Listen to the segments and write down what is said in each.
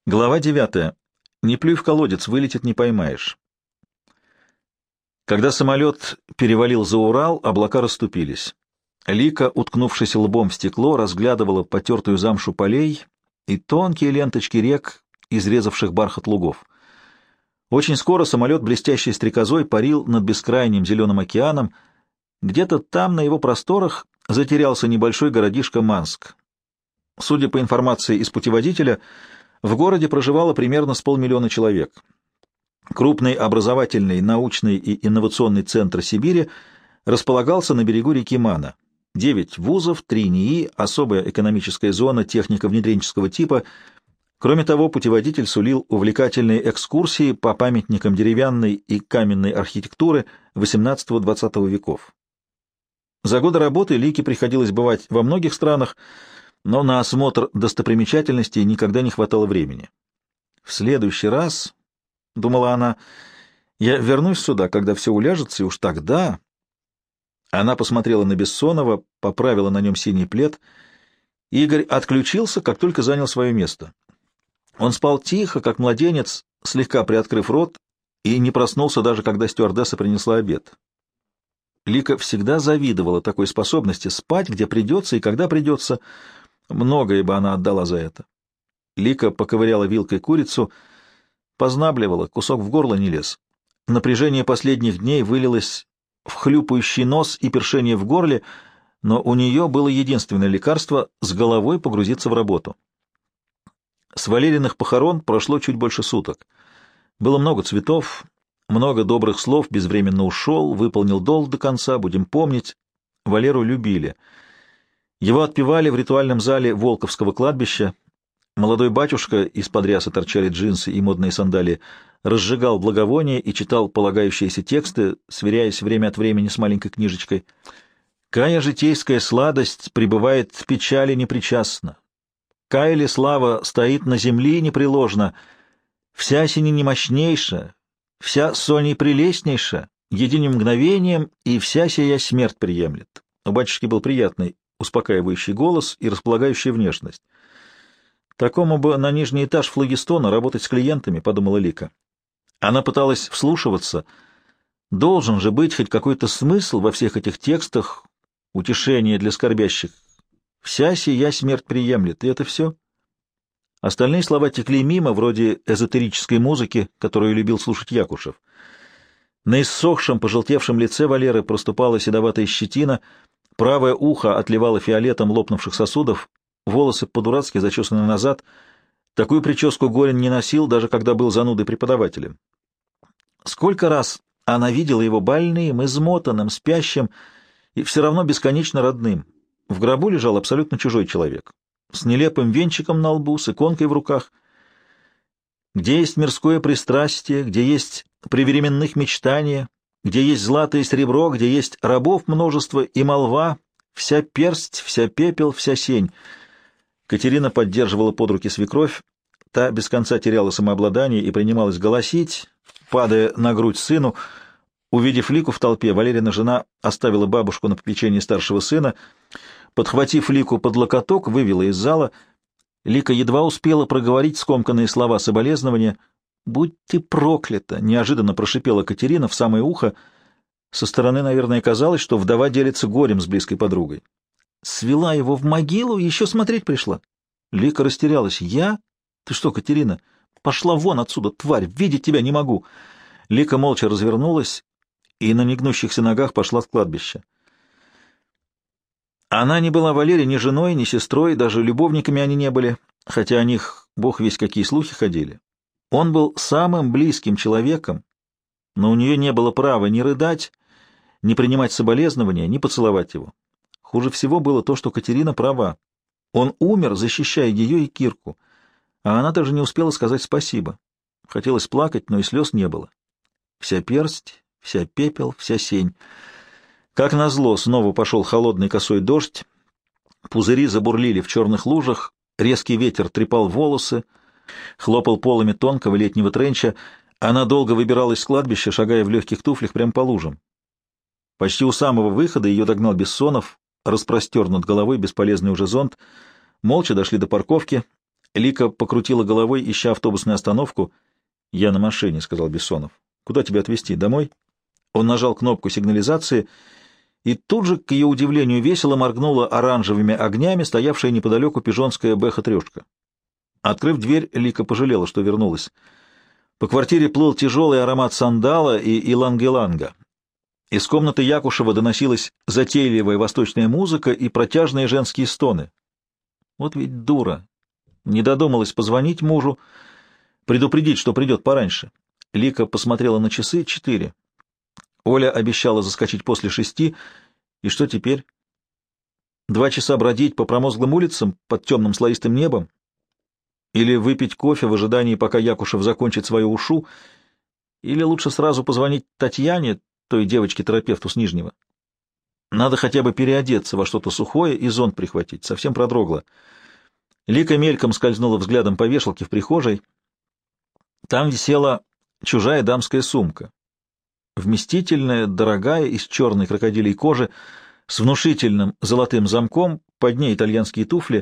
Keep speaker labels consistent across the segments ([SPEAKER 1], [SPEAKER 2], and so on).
[SPEAKER 1] Глава 9. Не плюй в колодец, вылетит не поймаешь. Когда самолет перевалил за Урал, облака расступились. Лика, уткнувшись лбом в стекло, разглядывала потертую замшу полей и тонкие ленточки рек, изрезавших бархат лугов. Очень скоро самолет, блестящей стрекозой, парил над бескрайним зеленым океаном. Где-то там, на его просторах, затерялся небольшой городишко Манск. Судя по информации из путеводителя, в городе проживало примерно с полмиллиона человек. Крупный образовательный, научный и инновационный центр Сибири располагался на берегу реки Мана. 9 вузов, 3 НИИ, особая экономическая зона технико-внедренческого типа. Кроме того, путеводитель сулил увлекательные экскурсии по памятникам деревянной и каменной архитектуры XVIII-XX веков. За годы работы Лике приходилось бывать во многих странах, но на осмотр достопримечательностей никогда не хватало времени. «В следующий раз, — думала она, — я вернусь сюда, когда все уляжется, и уж тогда...» Она посмотрела на Бессонова, поправила на нем синий плед. Игорь отключился, как только занял свое место. Он спал тихо, как младенец, слегка приоткрыв рот, и не проснулся даже, когда стюардесса принесла обед. Лика всегда завидовала такой способности спать, где придется и когда придется. Многое бы она отдала за это. Лика поковыряла вилкой курицу, познабливала, кусок в горло не лез. Напряжение последних дней вылилось в хлюпающий нос и першение в горле, но у нее было единственное лекарство — с головой погрузиться в работу. С Валериных похорон прошло чуть больше суток. Было много цветов, много добрых слов, безвременно ушел, выполнил долг до конца, будем помнить. Валеру любили. Его отпевали в ритуальном зале Волковского кладбища. Молодой батюшка, из-под рясы торчали джинсы и модные сандалии, разжигал благовоние и читал полагающиеся тексты, сверяясь время от времени с маленькой книжечкой. «Кая житейская сладость пребывает в печали непричастна. Кая ли слава стоит на земли непреложна. Вся сине немощнейша, вся соней прелестнейша, единым мгновением и вся сия смерть приемлет». У батюшки был приятный, успокаивающий голос и располагающая внешность. «Такому бы на нижний этаж флагистона работать с клиентами», — подумала Лика. Она пыталась вслушиваться. Должен же быть хоть какой-то смысл во всех этих текстах, утешение для скорбящих. «Вся сия смерть приемлет», и это все. Остальные слова текли мимо, вроде эзотерической музыки, которую любил слушать Якушев. На иссохшем, пожелтевшем лице Валеры проступала седоватая щетина, правое ухо отливало фиолетом лопнувших сосудов, волосы по-дурацки зачесаны назад. Такую прическу Горин не носил, даже когда был занудой преподавателем. Сколько раз она видела его больным, измотанным, спящим и все равно бесконечно родным. В гробу лежал абсолютно чужой человек, с нелепым венчиком на лбу, с иконкой в руках. Где есть мирское пристрастие, где есть привременных мечтания, где есть злато и серебро, где есть рабов множество и молва, вся персть, вся пепел, вся сень. Катерина поддерживала под руки свекровь, та без конца теряла самообладание и принималась голосить, падая на грудь сыну. Увидев Лику в толпе, Валерина жена оставила бабушку на попечении старшего сына, подхватив Лику под локоток, вывела из зала. Лика едва успела проговорить скомканные слова соболезнования. «Будь ты проклята!» — неожиданно прошипела Катерина в самое ухо. Со стороны, наверное, казалось, что вдова делится горем с близкой подругой. «Свела его в могилу, еще смотреть пришла». Лика растерялась. «Я? Ты что, Катерина? Пошла вон отсюда, тварь! Видеть тебя не могу!» Лика молча развернулась и на негнущихся ногах пошла с кладбища. Она не была Валере ни женой, ни сестрой, даже любовниками они не были, хотя о них бог весть какие слухи ходили. Он был самым близким человеком, но у нее не было права ни рыдать, ни принимать соболезнования, ни поцеловать его. Хуже всего было то, что Катерина права. Он умер, защищая ее и Кирку, а она даже не успела сказать спасибо. Хотелось плакать, но и слез не было. Вся персть, вся пепел, вся сень. Как назло, снова пошел холодный косой дождь, пузыри забурлили в черных лужах, резкий ветер трепал волосы, хлопал полами тонкого летнего тренча. Она долго выбиралась с кладбища, шагая в легких туфлях прямо по лужам. Почти у самого выхода ее догнал Бессонов, распростер над головой бесполезный уже зонт. Молча дошли до парковки. Лика покрутила головой, ища автобусную остановку. «Я на машине», — сказал Бессонов. «Куда тебя отвезти? Домой?» Он нажал кнопку сигнализации, и тут же, к ее удивлению, весело моргнула оранжевыми огнями стоявшая неподалеку пижонская бэха-трешка. Открыв дверь, Лика пожалела, что вернулась. По квартире плыл тяжелый аромат сандала и иланг-иланга. Из комнаты Якушева доносилась затейливая восточная музыка и протяжные женские стоны. Вот ведь дура! Не додумалась позвонить мужу, предупредить, что придет пораньше. Лика посмотрела на часы — 4. Оля обещала заскочить после 6. И что теперь? 2 часа бродить по промозглым улицам под темным слоистым небом? Или выпить кофе в ожидании, пока Якушев закончит свою ушу? Или лучше сразу позвонить Татьяне, той девочке-терапевту с Нижнего? Надо хотя бы переодеться во что-то сухое и зонт прихватить, совсем продрогла. Лика мельком скользнула взглядом по вешалке в прихожей. Там висела чужая дамская сумка. Вместительная, дорогая, из черной крокодилей кожи, с внушительным золотым замком, под ней итальянские туфли.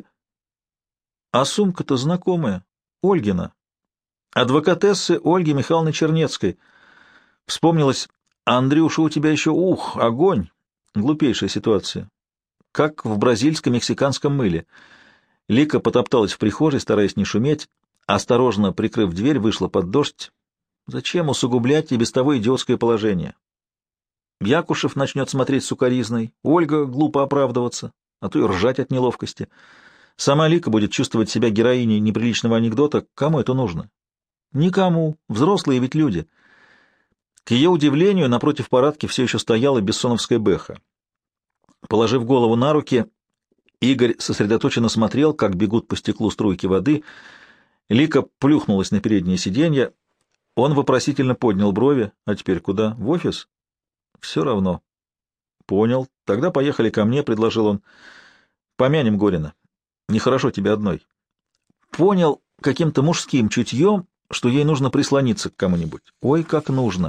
[SPEAKER 1] А сумка-то знакомая, Ольгина. Адвокатессы Ольги Михайловны Чернецкой. Вспомнилось: «Андрюша, у тебя еще огонь». Глупейшая ситуация. Как в бразильско-мексиканском мыле. Лика потопталась в прихожей, стараясь не шуметь, осторожно прикрыв дверь, вышла под дождь. Зачем усугублять и без того идиотское положение? Якушев начнет смотреть сукоризной, Ольга глупо оправдываться, а то и ржать от неловкости. Сама Лика будет чувствовать себя героиней неприличного анекдота. Кому это нужно? Никому. Взрослые ведь люди. К ее удивлению, напротив парадки все еще стояла бессоновская бэха. Положив голову на руки, Игорь сосредоточенно смотрел, как бегут по стеклу струйки воды. Лика плюхнулась на переднее сиденье. Он вопросительно поднял брови. «А теперь куда? В офис?» «Все равно». «Понял. Тогда поехали ко мне», — предложил он. «Помянем Горина. Нехорошо тебе одной». Понял каким-то мужским чутьем, что ей нужно прислониться к кому-нибудь. Ой, как нужно.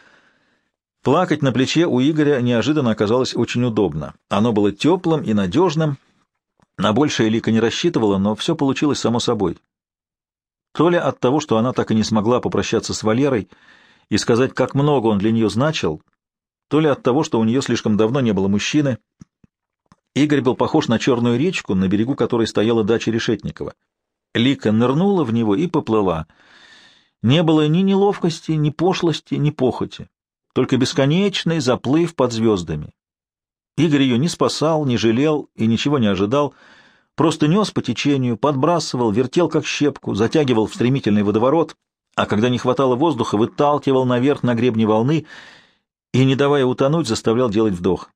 [SPEAKER 1] Плакать на плече у Игоря неожиданно оказалось очень удобно. Оно было теплым и надежным. На большее Лика не рассчитывала, но все получилось само собой. То ли от того, что она так и не смогла попрощаться с Валерой и сказать, как много он для нее значил, то ли от того, что у нее слишком давно не было мужчины. Игорь был похож на черную речку, на берегу которой стояла дача Решетникова. Лика нырнула в него и поплыла. Не было ни неловкости, ни пошлости, ни похоти, только бесконечный заплыв под звездами. Игорь ее не спасал, не жалел и ничего не ожидал, просто нес по течению, подбрасывал, вертел как щепку, затягивал в стремительный водоворот, а когда не хватало воздуха, выталкивал наверх на гребне волны и, не давая утонуть, заставлял делать вдох.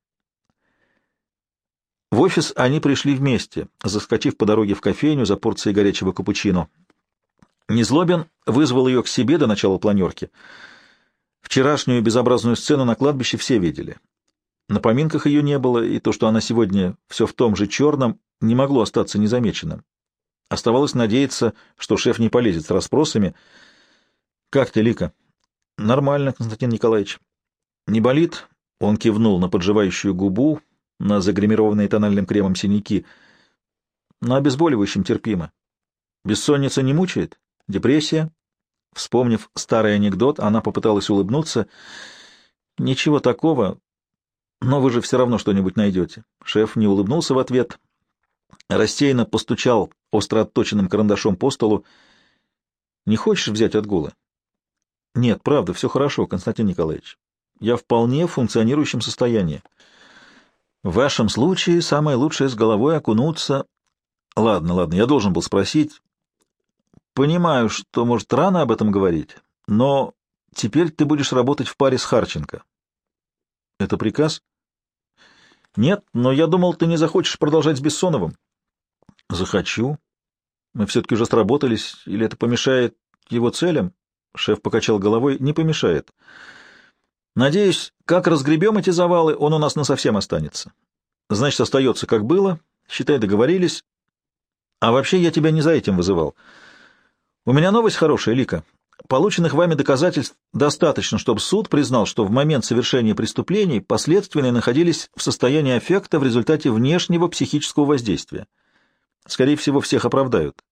[SPEAKER 1] В офис они пришли вместе, заскочив по дороге в кофейню за порцией горячего капучино. Незлобин вызвал ее к себе до начала планерки. Вчерашнюю безобразную сцену на кладбище все видели. На поминках ее не было, и то, что она сегодня все в том же черном, не могло остаться незамеченным. Оставалось надеяться, что шеф не полезет с расспросами. «Как ты, Лика?» «Нормально, Константин Николаевич». «Не болит?» Он кивнул на подживающую губу, на загримированные тональным кремом синяки. «На обезболивающем терпимо». «Бессонница не мучает? Депрессия?» Вспомнив старый анекдот, она попыталась улыбнуться. «Ничего такого, но вы же все равно что-нибудь найдете». Шеф не улыбнулся в ответ, рассеянно постучал остро отточенным карандашом по столу. «Не хочешь взять отгулы?» «Нет, правда, все хорошо, Константин Николаевич. Я вполне в функционирующем состоянии. В вашем случае самое лучшее с головой окунуться...» «Ладно, я должен был спросить. Понимаю, что, может, рано об этом говорить, но теперь ты будешь работать в паре с Харченко». «Это приказ?» «Нет, но я думал, ты не захочешь продолжать с Бессоновым». «Захочу. Мы все-таки уже сработались, или это помешает его целям?» Шеф покачал головой. «Не помешает. Надеюсь, как разгребем эти завалы, он у нас насовсем останется. Значит, остается как было. Считай, договорились. А вообще я тебя не за этим вызывал. У меня новость хорошая, Лика. Полученных вами доказательств достаточно, чтобы суд признал, что в момент совершения преступлений последственные находились в состоянии аффекта в результате внешнего психического воздействия. Скорее всего, всех оправдают.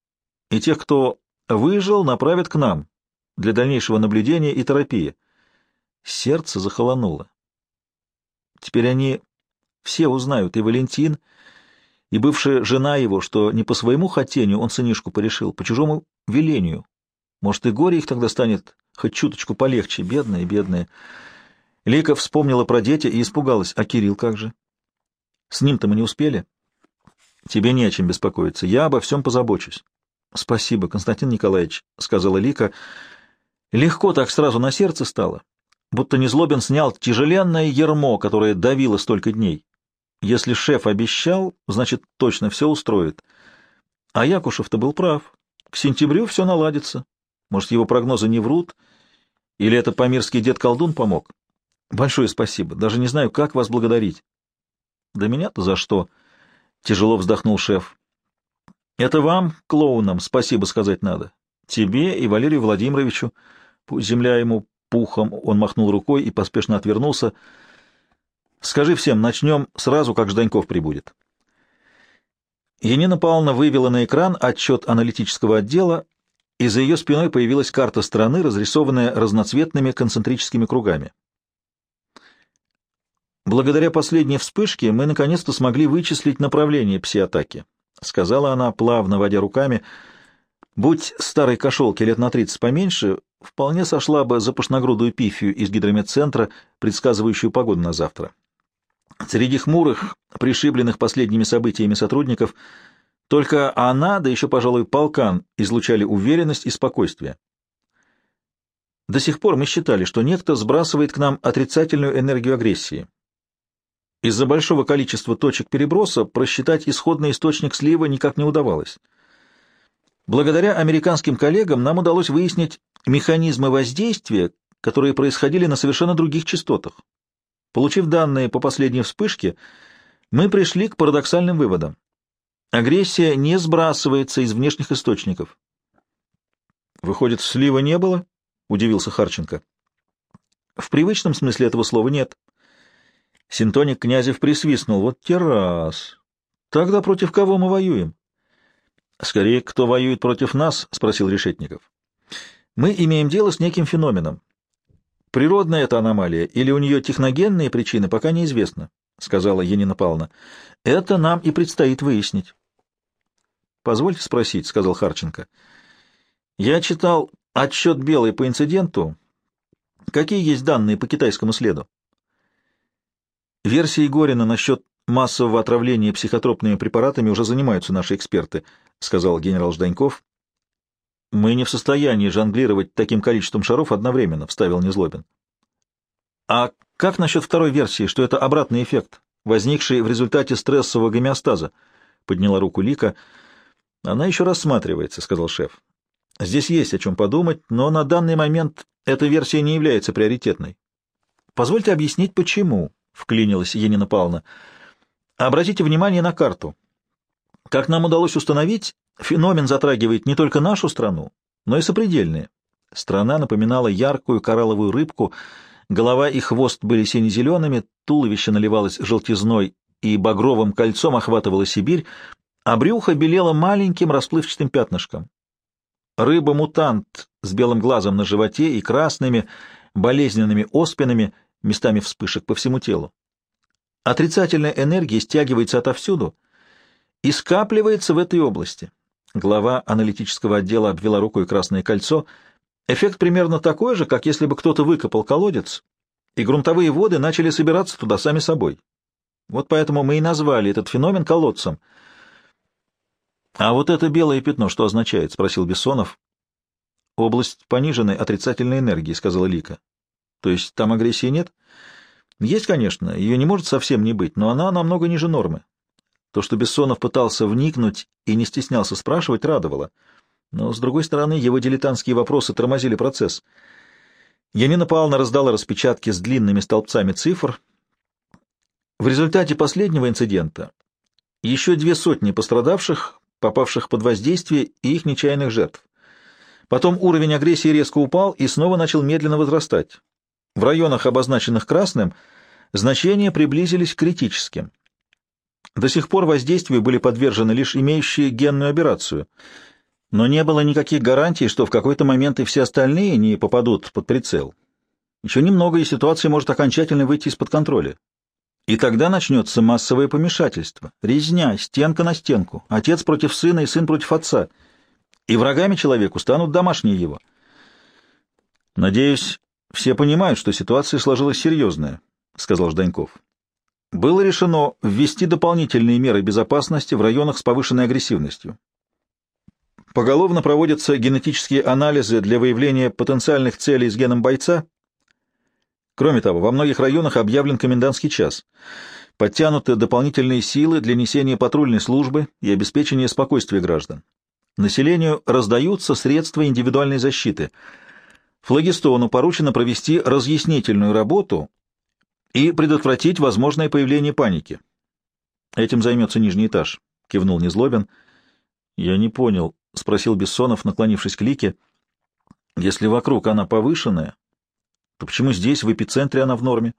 [SPEAKER 1] и тех, кто выжил, направят к нам для дальнейшего наблюдения и терапии. Сердце захолонуло. Теперь они все узнают, и Валентин, и бывшая жена его, что не по своему хотению он сынишку порешил, по чужому велению. Может, и горе их тогда станет хоть чуточку полегче, бедные, бедные. Лика вспомнила про дети и испугалась. А Кирилл как же? С ним-то мы не успели. Тебе не о чем беспокоиться. Я обо всем позабочусь. Спасибо, Константин Николаевич, — сказала Лика. Легко так сразу на сердце стало, будто Незлобин снял тяжеленное ярмо, которое давило столько дней. Если шеф обещал, значит, точно все устроит. А Якушев-то был прав. К сентябрю все наладится. Может, его прогнозы не врут? Или это памирский дед-колдун помог? Большое спасибо. Даже не знаю, как вас благодарить. Да меня-то за что? Тяжело вздохнул шеф. Это вам, клоунам, спасибо сказать надо. Тебе и Валерию Владимировичу. Пусть земля ему пухом. Он махнул рукой и поспешно отвернулся. Скажи всем, начнем сразу, как Жданьков прибудет. Янина Павловна вывела на экран отчет аналитического отдела, и за ее спиной появилась карта страны, разрисованная разноцветными концентрическими кругами. Благодаря последней вспышке мы наконец-то смогли вычислить направление пси-атаки, — сказала она, плавно водя руками. Будь старой кошелки лет на 30 поменьше, вполне сошла бы за пышногрудую пифию из гидрометцентра, предсказывающую погоду на завтра. Среди хмурых, пришибленных последними событиями сотрудников, только она, да еще, пожалуй, полкан, излучали уверенность и спокойствие. До сих пор мы считали, что некто сбрасывает к нам отрицательную энергию агрессии. Из-за большого количества точек переброса просчитать исходный источник слива никак не удавалось. Благодаря американским коллегам нам удалось выяснить механизмы воздействия, которые происходили на совершенно других частотах. Получив данные по последней вспышке, мы пришли к парадоксальным выводам. Агрессия не сбрасывается из внешних источников. Выходит, слива не было? Удивился Харченко. В привычном смысле этого слова нет. Синтоник Князев присвистнул. Вот те раз. Тогда против кого мы воюем? Скорее, кто воюет против нас, спросил Решетников. Мы имеем дело с неким феноменом. Природная это аномалия или у нее техногенные причины, пока неизвестно, сказала Янина Павловна. Это нам и предстоит выяснить. Позвольте спросить, сказал Харченко. Я читал отчет Белой по инциденту. Какие есть данные по китайскому следу? Версией Горина насчет массового отравления психотропными препаратами уже занимаются наши эксперты, сказал генерал Жданьков. Мы не в состоянии жонглировать таким количеством шаров одновременно, вставил Незлобин. А как насчет второй версии, что это обратный эффект, возникший в результате стрессового гомеостаза? Подняла руку Лика. Она еще рассматривается, сказал шеф. Здесь есть о чем подумать, но на данный момент эта версия не является приоритетной. Позвольте объяснить, почему, вклинилась Янина Павловна. Обратите внимание на карту. Как нам удалось установить, феномен затрагивает не только нашу страну, но и сопредельные. Страна напоминала яркую коралловую рыбку, голова и хвост были сине-зелеными, туловище наливалось желтизной и багровым кольцом охватывала Сибирь, а брюхо белело маленьким расплывчатым пятнышком. Рыба-мутант с белым глазом на животе и красными, болезненными оспинами, местами вспышек по всему телу. Отрицательная энергия стягивается отовсюду и скапливается в этой области. Глава аналитического отдела обвела рукой красное кольцо. Эффект примерно такой же, как если бы кто-то выкопал колодец, и грунтовые воды начали собираться туда сами собой. Вот поэтому мы и назвали этот феномен колодцем. — А вот это белое пятно что означает? — спросил Бессонов. — Область пониженной отрицательной энергии, — сказала Лика. — То есть там агрессии нет? — Есть, конечно, ее не может совсем не быть, но она намного ниже нормы. То, что Бессонов пытался вникнуть и не стеснялся спрашивать, радовало. Но, с другой стороны, его дилетантские вопросы тормозили процесс. Янина Павловна раздала распечатки с длинными столбцами цифр. В результате последнего инцидента еще 200 пострадавших, попавших под воздействие, и их нечаянных жертв. Потом уровень агрессии резко упал и снова начал медленно возрастать. В районах, обозначенных красным, значения приблизились к критическим. До сих пор воздействию были подвержены лишь имеющие генную аберрацию. Но не было никаких гарантий, что в какой-то момент и все остальные не попадут под прицел. Еще немного, и ситуация может окончательно выйти из-под контроля. И тогда начнется массовое помешательство, резня, стенка на стенку, отец против сына и сын против отца. И врагами человеку станут домашние его. «Надеюсь, все понимают, что ситуация сложилась серьезная», — сказал Жданьков. «Было решено ввести дополнительные меры безопасности в районах с повышенной агрессивностью. Поголовно проводятся генетические анализы для выявления потенциальных целей с геном бойца. Кроме того, во многих районах объявлен комендантский час. Подтянуты дополнительные силы для несения патрульной службы и обеспечения спокойствия граждан. Населению раздаются средства индивидуальной защиты. Флагистону поручено провести разъяснительную работу и предотвратить возможное появление паники. Этим займется нижний этаж», — кивнул Незлобин. «Я не понял», — спросил Бессонов, наклонившись к Лике. «Если вокруг она повышенная, то почему здесь, в эпицентре, она в норме?»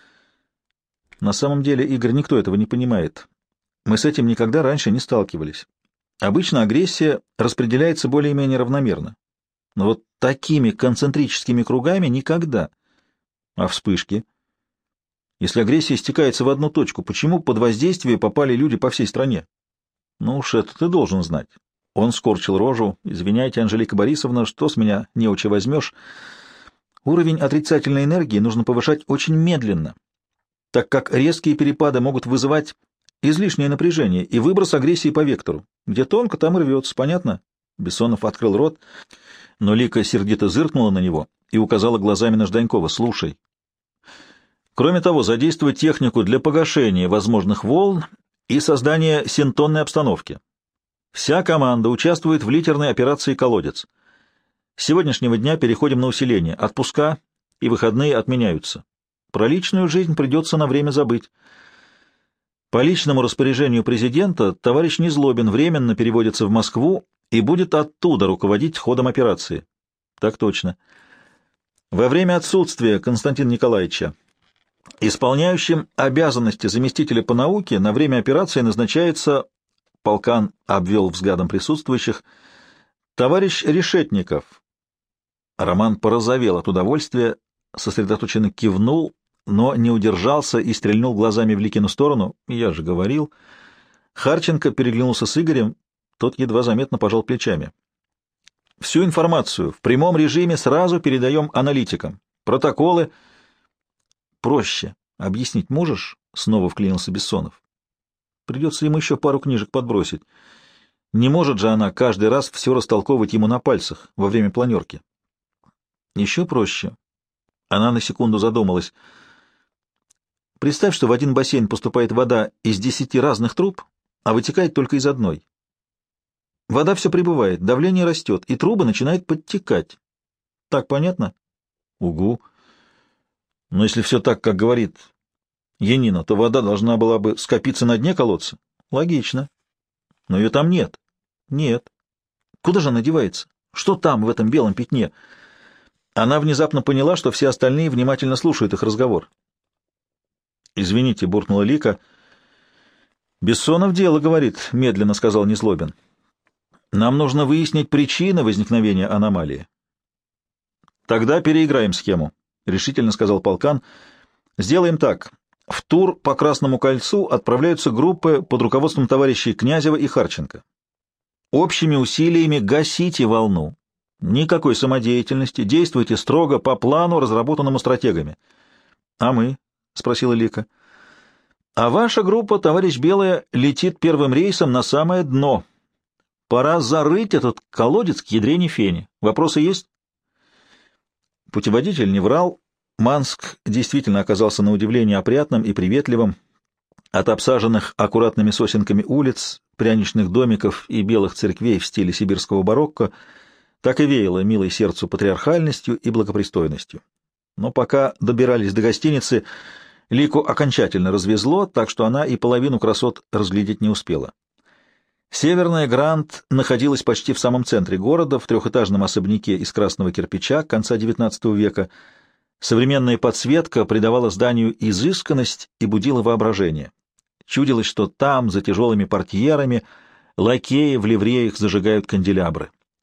[SPEAKER 1] «На самом деле, Игорь, никто этого не понимает. Мы с этим никогда раньше не сталкивались. Обычно агрессия распределяется более-менее равномерно. Но вот такими концентрическими кругами никогда. А вспышки? Если агрессия стекается в одну точку, почему под воздействие попали люди по всей стране? Ну уж это ты должен знать». Он скорчил рожу. «Извиняйте, Анжелика Борисовна, что с меня неуча возьмешь? Уровень отрицательной энергии нужно повышать очень медленно, так как резкие перепады могут вызывать излишнее напряжение и выброс агрессии по вектору. Где тонко, там и рвется, понятно?» Бессонов открыл рот, но Лика сердито зыркнула на него и указала глазами на Жданькова. «Слушай. Кроме того, задействовать технику для погашения возможных волн и создания синтонной обстановки. Вся команда участвует в литерной операции «Колодец». С сегодняшнего дня переходим на усиление. Отпуска и выходные отменяются. Про личную жизнь придется на время забыть. По личному распоряжению президента товарищ Незлобин временно переводится в Москву и будет оттуда руководить ходом операции». «Так точно. Во время отсутствия Константина Николаевича исполняющим обязанности заместителя по науке на время операции назначается...» Полкан обвел взглядом присутствующих. «Товарищ Решетников». Роман порозовел от удовольствия, сосредоточенно кивнул, но не удержался и стрельнул глазами в Ликину сторону. «Я же говорил». Харченко переглянулся с Игорем, тот едва заметно пожал плечами. «Всю информацию в прямом режиме сразу передаем аналитикам. Протоколы...» «Проще. Объяснить можешь?» — снова вклинился Бессонов. «Придется ему еще пару книжек подбросить. Не может же она каждый раз все растолковывать ему на пальцах во время планерки». «Еще проще». Она на секунду задумалась. «Представь, что в один бассейн поступает вода из 10 разных труб, а вытекает только из одной. Вода все прибывает, давление растет, и труба начинает подтекать. Так понятно?» «Угу. Но если все так, как говорит Янина, то вода должна была бы скопиться на дне колодца?» «Логично. Но ее там нет». «Нет. Куда же она девается? Что там, в этом белом пятне?» Она внезапно поняла, что все остальные внимательно слушают их разговор. «Извините», — буркнула Лика. «Бессонов дело, — говорит, — медленно сказал Незлобин. Нам нужно выяснить причины возникновения аномалии». «Тогда переиграем схему», — решительно сказал Полкан. «Сделаем так. В тур по Красному кольцу отправляются группы под руководством товарищей Князева и Харченко. Общими усилиями гасите волну. Никакой самодеятельности, действуйте строго по плану, разработанному стратегами». «А мы?» — спросила Лика. «А ваша группа, товарищ Белая, летит первым рейсом на самое дно. Пора зарыть этот колодец к ядрене фени. Вопросы есть?» Путеводитель не врал. Манск действительно оказался на удивление опрятным и приветливым. От обсаженных аккуратными сосенками улиц, пряничных домиков и белых церквей в стиле сибирского барокко так и веяло милой сердцу патриархальностью и благопристойностью. Но пока добирались до гостиницы, Лику окончательно развезло, так что она и половину красот разглядеть не успела. Северная Гранд находилась почти в самом центре города, в трехэтажном особняке из красного кирпича конца XIX века. Современная подсветка придавала зданию изысканность и будила воображение. Чудилось, что там, за тяжелыми портьерами, лакеи в ливреях зажигают канделябры.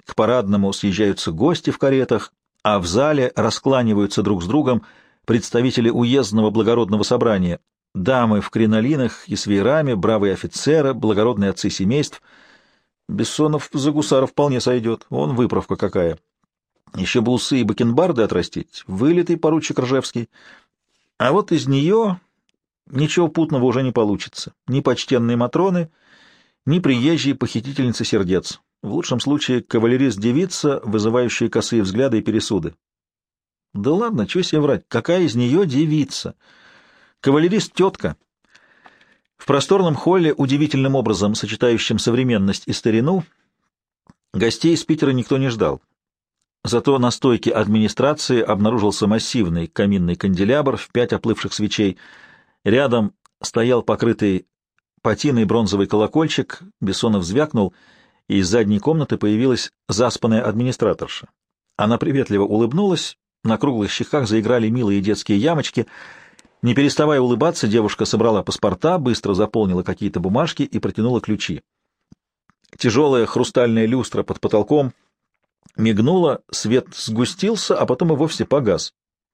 [SPEAKER 1] К парадному съезжаются гости в каретах, а в зале раскланиваются друг с другом представители уездного благородного собрания, дамы в кринолинах и с веерами, бравые офицеры, благородные отцы семейств. Бессонов за гусара вполне сойдет, он выправка какая. Еще бы усы и бакенбарды отрастить, вылитый поручик Ржевский. А вот из нее ничего путного уже не получится. Ни почтенные матроны, ни приезжие похитительницы сердец. В лучшем случае кавалерист-девица, вызывающая косые взгляды и пересуды. Да ладно, чего себе врать, какая из нее девица? Кавалерист-тетка. В просторном холле, удивительным образом сочетающем современность и старину, гостей из Питера никто не ждал. Зато на стойке администрации обнаружился массивный каминный канделябр в 5 оплывших свечей. Рядом стоял покрытый патиной бронзовый колокольчик, Бессонов звякнул, и из задней комнаты появилась заспанная администраторша. Она приветливо улыбнулась, на круглых щеках заиграли милые детские ямочки. Не переставая улыбаться, девушка собрала паспорта, быстро заполнила какие-то бумажки и протянула ключи. Тяжелая хрустальная люстра под потолком мигнула, свет сгустился, а потом и вовсе погас.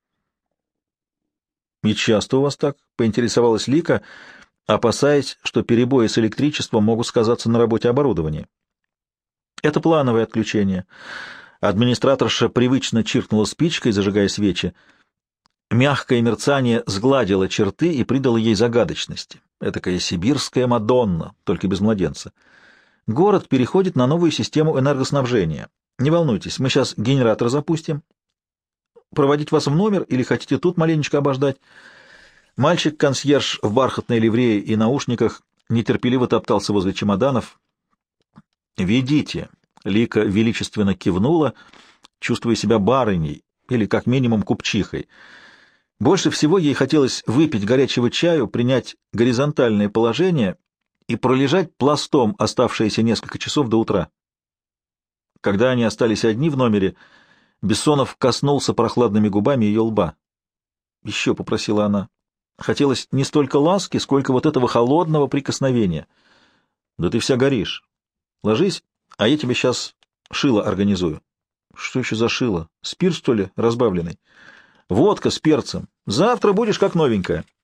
[SPEAKER 1] — И часто у вас так? — поинтересовалась Лика, опасаясь, что перебои с электричеством могут сказаться на работе оборудования. — Это плановое отключение. Администраторша привычно чиркнула спичкой, зажигая свечи. Мягкое мерцание сгладило черты и придало ей загадочности. Этакая сибирская Мадонна, только без младенца. Город переходит на новую систему энергоснабжения. Не волнуйтесь, мы сейчас генератор запустим. Проводить вас в номер или хотите тут маленечко обождать? Мальчик-консьерж в бархатной ливрее и наушниках нетерпеливо топтался возле чемоданов. «Ведите!» — Лика величественно кивнула, чувствуя себя барыней или, как минимум, купчихой. Больше всего ей хотелось выпить горячего чаю, принять горизонтальное положение и пролежать пластом оставшиеся несколько часов до утра. Когда они остались одни в номере, Бессонов коснулся прохладными губами ее лба. «Еще», — попросила она. Хотелось не столько ласки, сколько вот этого холодного прикосновения. «Да ты вся горишь. Ложись, а я тебе сейчас шило организую». «Что еще за шило? Спирт, что ли, разбавленный?» «Водка с перцем. Завтра будешь как новенькая».